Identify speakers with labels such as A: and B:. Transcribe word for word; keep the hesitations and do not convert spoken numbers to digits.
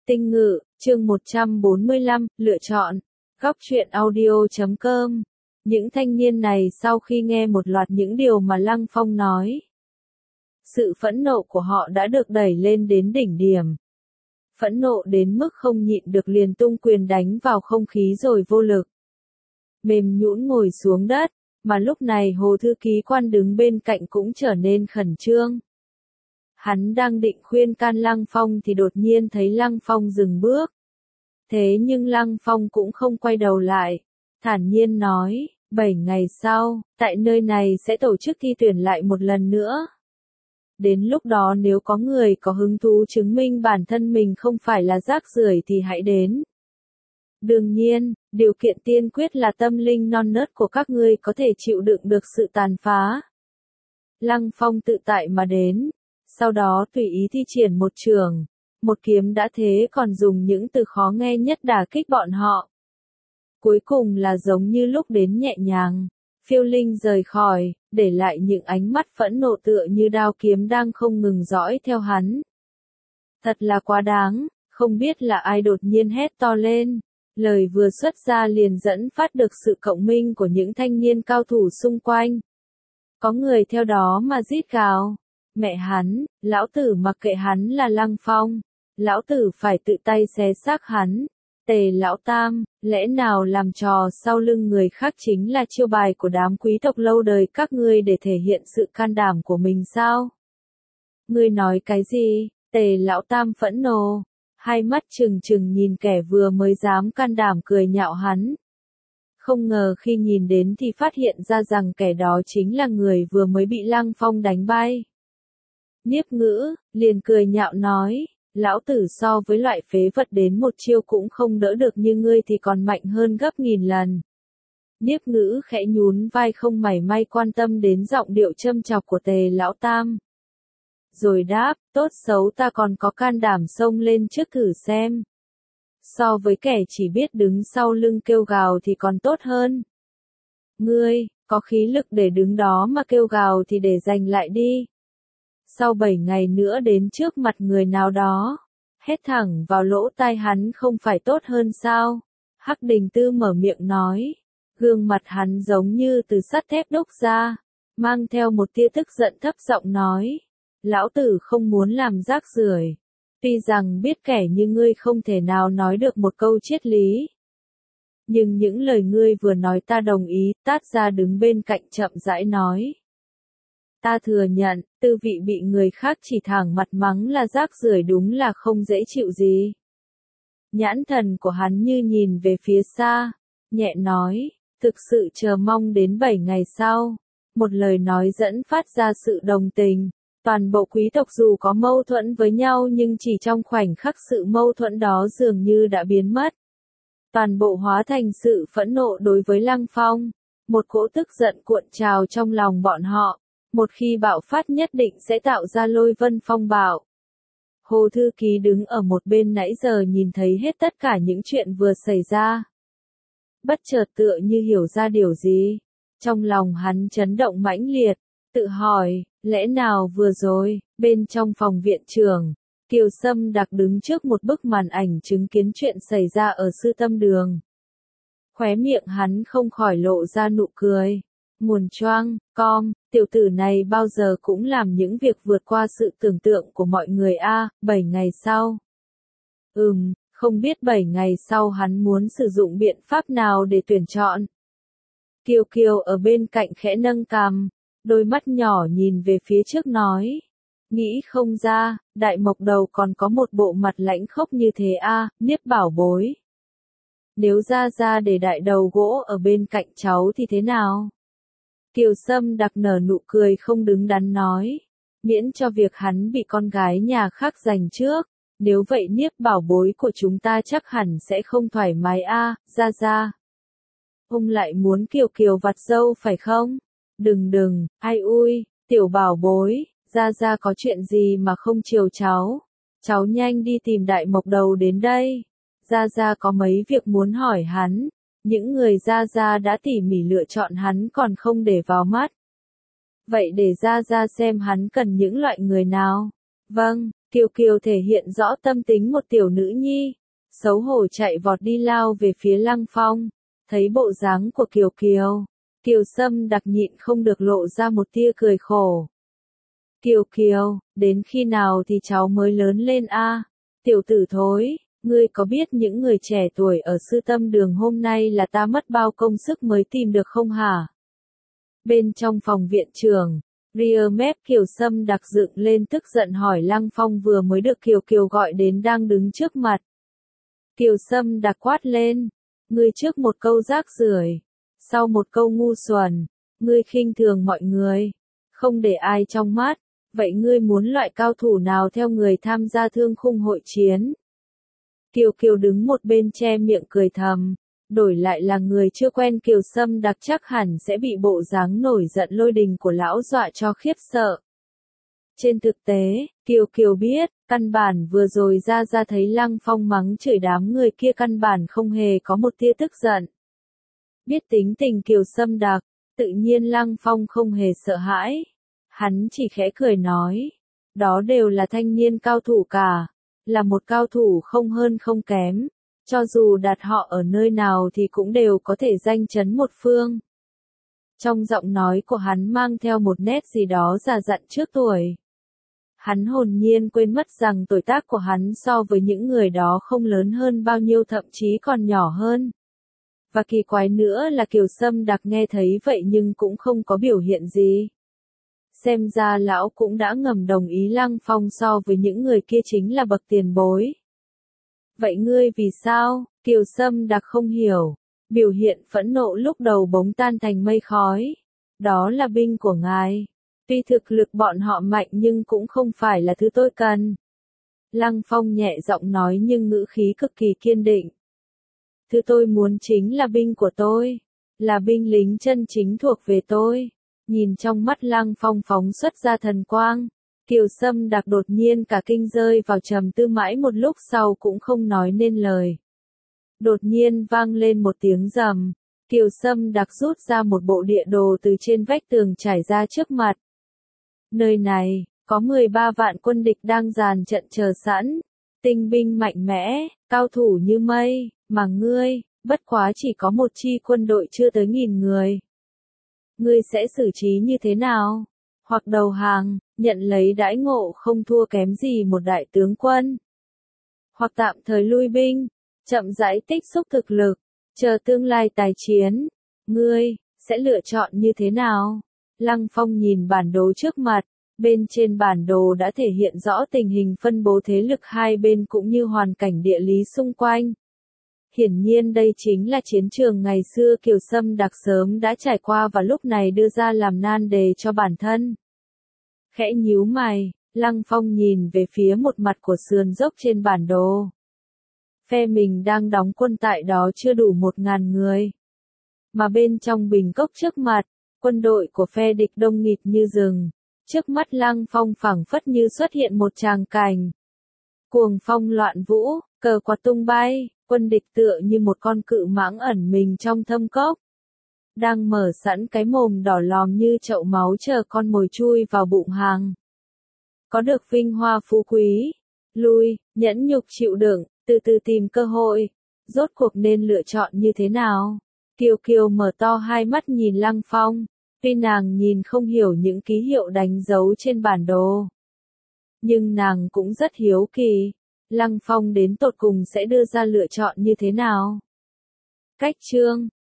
A: Tinh Ngự, chương một trăm bốn mươi lăm, lựa chọn. Góc truyện audio chấm com. Những thanh niên này sau khi nghe một loạt những điều mà Lăng Phong nói, sự phẫn nộ của họ đã được đẩy lên đến đỉnh điểm. Phẫn nộ đến mức không nhịn được liền tung quyền đánh vào không khí rồi vô lực mềm nhũn ngồi xuống đất, mà lúc này Hồ thư ký quan đứng bên cạnh cũng trở nên khẩn trương. Hắn đang định khuyên can Lăng Phong thì đột nhiên thấy Lăng Phong dừng bước. Thế nhưng Lăng Phong cũng không quay đầu lại, thản nhiên nói, bảy ngày sau, tại nơi này sẽ tổ chức thi tuyển lại một lần nữa. Đến lúc đó nếu có người có hứng thú chứng minh bản thân mình không phải là rác rưởi thì hãy đến. Đương nhiên, điều kiện tiên quyết là tâm linh non nớt của các ngươi có thể chịu đựng được sự tàn phá. Lăng Phong tự tại mà đến, sau đó tùy ý thi triển một trường, một kiếm đã thế còn dùng những từ khó nghe nhất đả kích bọn họ. Cuối cùng là giống như lúc đến nhẹ nhàng, phiêu linh rời khỏi, để lại những ánh mắt phẫn nộ tựa như đao kiếm đang không ngừng dõi theo hắn. Thật là quá đáng, không biết là ai đột nhiên hét to lên. Lời vừa xuất ra liền dẫn phát được sự cộng minh của những thanh niên cao thủ xung quanh. Có người theo đó mà rít gào. Mẹ hắn, lão tử mặc kệ hắn là Lăng Phong. Lão tử phải tự tay xé xác hắn. Tề lão tam, lẽ nào làm trò sau lưng người khác chính là chiêu bài của đám quý tộc lâu đời các ngươi để thể hiện sự can đảm của mình sao? Ngươi nói cái gì? Tề lão tam phẫn nộ. Hai mắt trừng trừng nhìn kẻ vừa mới dám can đảm cười nhạo hắn. Không ngờ khi nhìn đến thì phát hiện ra rằng kẻ đó chính là người vừa mới bị Lăng Phong đánh bay. Niếp Ngữ, liền cười nhạo nói, lão tử so với loại phế vật đến một chiêu cũng không đỡ được như ngươi thì còn mạnh hơn gấp nghìn lần. Niếp Ngữ khẽ nhún vai không mảy may quan tâm đến giọng điệu châm chọc của Tề lão tam. Rồi đáp, tốt xấu ta còn có can đảm xông lên trước thử xem. So với kẻ chỉ biết đứng sau lưng kêu gào thì còn tốt hơn. Ngươi, có khí lực để đứng đó mà kêu gào thì để dành lại đi. Sau bảy ngày nữa đến trước mặt người nào đó, hét thẳng vào lỗ tai hắn không phải tốt hơn sao? Hắc Đình Tư mở miệng nói, gương mặt hắn giống như từ sắt thép đúc ra, mang theo một tia tức giận thấp giọng nói. Lão tử không muốn làm rác rưởi. Tuy rằng biết kẻ như ngươi không thể nào nói được một câu triết lý. Nhưng những lời ngươi vừa nói ta đồng ý, Tát ra đứng bên cạnh chậm rãi nói. Ta thừa nhận, tư vị bị người khác chỉ thẳng mặt mắng là rác rưởi đúng là không dễ chịu gì. Nhãn thần của hắn như nhìn về phía xa, nhẹ nói, thực sự chờ mong đến bảy ngày sau. Một lời nói dẫn phát ra sự đồng tình. Toàn bộ quý tộc dù có mâu thuẫn với nhau nhưng chỉ trong khoảnh khắc sự mâu thuẫn đó dường như đã biến mất. Toàn bộ hóa thành sự phẫn nộ đối với Lăng Phong. Một cỗ tức giận cuộn trào trong lòng bọn họ. Một khi bạo phát nhất định sẽ tạo ra lôi vân phong bạo. Hồ thư ký đứng ở một bên nãy giờ nhìn thấy hết tất cả những chuyện vừa xảy ra. Bất chợt tựa như hiểu ra điều gì. Trong lòng hắn chấn động mãnh liệt. Tự hỏi, lẽ nào vừa rồi, bên trong phòng viện trưởng, Kiều Sâm Đặc đứng trước một bức màn ảnh chứng kiến chuyện xảy ra ở Sư Tâm Đường. Khóe miệng hắn không khỏi lộ ra nụ cười. Nguồn choang, com, tiểu tử này bao giờ cũng làm những việc vượt qua sự tưởng tượng của mọi người a. Bảy ngày sau. Ừm, không biết bảy ngày sau hắn muốn sử dụng biện pháp nào để tuyển chọn. Kiều Kiều ở bên cạnh khẽ nâng cằm. Đôi mắt nhỏ nhìn về phía trước nói. Nghĩ không ra, Đại Mộc Đầu còn có một bộ mặt lãnh khốc như thế a. Niếp bảo bối. Nếu ra ra để Đại Đầu gỗ ở bên cạnh cháu thì thế nào? Kiều Sâm Đặc nở nụ cười không đứng đắn nói. Miễn cho việc hắn bị con gái nhà khác giành trước. Nếu vậy Niếp bảo bối của chúng ta chắc hẳn sẽ không thoải mái a. Ra ra. Ông lại muốn Kiều Kiều vặt dâu phải không? Đừng đừng, ai ui, tiểu bảo bối, ra ra có chuyện gì mà không chiều cháu. Cháu nhanh đi tìm Đại Mộc Đầu đến đây. Ra ra có mấy việc muốn hỏi hắn. Những người ra ra đã tỉ mỉ lựa chọn hắn còn không để vào mắt. Vậy để ra ra xem hắn cần những loại người nào. Vâng, Kiều Kiều thể hiện rõ tâm tính một tiểu nữ nhi. Xấu hổ chạy vọt đi lao về phía Lăng Phong. Thấy bộ dáng của Kiều Kiều, Kiều Sâm đặc nhịn không được lộ ra một tia cười khổ. Kiều Kiều, đến khi nào thì cháu mới lớn lên a? Tiểu tử thối, ngươi có biết những người trẻ tuổi ở sư tâm đường hôm nay là ta mất bao công sức mới tìm được không hả? Bên trong phòng viện trưởng, ria mép Kiều Sâm đặc dựng lên tức giận hỏi Lăng Phong vừa mới được Kiều Kiều gọi đến đang đứng trước mặt. Kiều Sâm đặc quát lên, ngươi trước một câu rác rưởi, sau một câu ngu xuẩn, ngươi khinh thường mọi người, không để ai trong mắt, vậy ngươi muốn loại cao thủ nào theo người tham gia thương khung hội chiến? Kiều Kiều đứng một bên che miệng cười thầm, đổi lại là người chưa quen Kiều Sâm đặc chắc hẳn sẽ bị bộ dáng nổi giận lôi đình của lão dọa cho khiếp sợ. Trên thực tế, Kiều Kiều biết, căn bản vừa rồi ra ra thấy Lăng Phong mắng chửi đám người kia căn bản không hề có một tia tức giận. Biết tính tình Kiều Sâm đặc, tự nhiên Lăng Phong không hề sợ hãi. Hắn chỉ khẽ cười nói, đó đều là thanh niên cao thủ cả, là một cao thủ không hơn không kém, cho dù đặt họ ở nơi nào thì cũng đều có thể danh chấn một phương. Trong giọng nói của hắn mang theo một nét gì đó già dặn trước tuổi. Hắn hồn nhiên quên mất rằng tuổi tác của hắn so với những người đó không lớn hơn bao nhiêu, thậm chí còn nhỏ hơn. Và kỳ quái nữa là Kiều Sâm đặc nghe thấy vậy nhưng cũng không có biểu hiện gì. Xem ra lão cũng đã ngầm đồng ý Lăng Phong so với những người kia chính là bậc tiền bối. Vậy ngươi vì sao? Kiều Sâm đặc không hiểu. Biểu hiện phẫn nộ lúc đầu bỗng tan thành mây khói. Đó là binh của ngài. Tuy thực lực bọn họ mạnh nhưng cũng không phải là thứ tôi cần. Lăng Phong nhẹ giọng nói nhưng ngữ khí cực kỳ kiên định. Thứ tôi muốn chính là binh của tôi. Là binh lính chân chính thuộc về tôi. Nhìn trong mắt Lăng Phong phóng xuất ra thần quang. Kiều Sâm đặc đột nhiên cả kinh rơi vào trầm tư mãi một lúc sau cũng không nói nên lời. Đột nhiên vang lên một tiếng rầm. Kiều Sâm đặc rút ra một bộ địa đồ từ trên vách tường trải ra trước mặt. Nơi này, có mười ba vạn quân địch đang dàn trận chờ sẵn. Tinh binh mạnh mẽ, cao thủ như mây, mà ngươi, bất quá chỉ có một chi quân đội chưa tới nghìn người. Ngươi sẽ xử trí như thế nào? Hoặc đầu hàng, nhận lấy đãi ngộ không thua kém gì một đại tướng quân. Hoặc tạm thời lui binh, chậm rãi tích xúc thực lực, chờ tương lai tài chiến. Ngươi, sẽ lựa chọn như thế nào? Lăng Phong nhìn bản đồ trước mặt, bên trên bản đồ đã thể hiện rõ tình hình phân bố thế lực hai bên cũng như hoàn cảnh địa lý xung quanh. Hiển nhiên đây chính là chiến trường ngày xưa Kiều Sâm đặc sớm đã trải qua và lúc này đưa ra làm nan đề cho bản thân. Khẽ nhíu mày, Lăng Phong nhìn về phía một mặt của sườn dốc trên bản đồ. Phe mình đang đóng quân tại đó chưa đủ một ngàn người. Mà bên trong bình cốc trước mặt, quân đội của phe địch đông nghịt như rừng. Trước mắt Lăng Phong phảng phất như xuất hiện một tràng cảnh. Cuồng phong loạn vũ, cờ quạt tung bay, quân địch tựa như một con cự mãng ẩn mình trong thâm cốc. Đang mở sẵn cái mồm đỏ lòm như chậu máu chờ con mồi chui vào bụng hàng. Có được vinh hoa phú quý, lui, nhẫn nhục chịu đựng, từ từ tìm cơ hội. Rốt cuộc nên lựa chọn như thế nào? Kiều Kiều mở to hai mắt nhìn Lăng Phong. Tuy nàng nhìn không hiểu những ký hiệu đánh dấu trên bản đồ. Nhưng nàng cũng rất hiếu kỳ. Lăng Phong đến tột cùng sẽ đưa ra lựa chọn như thế nào? Cách chương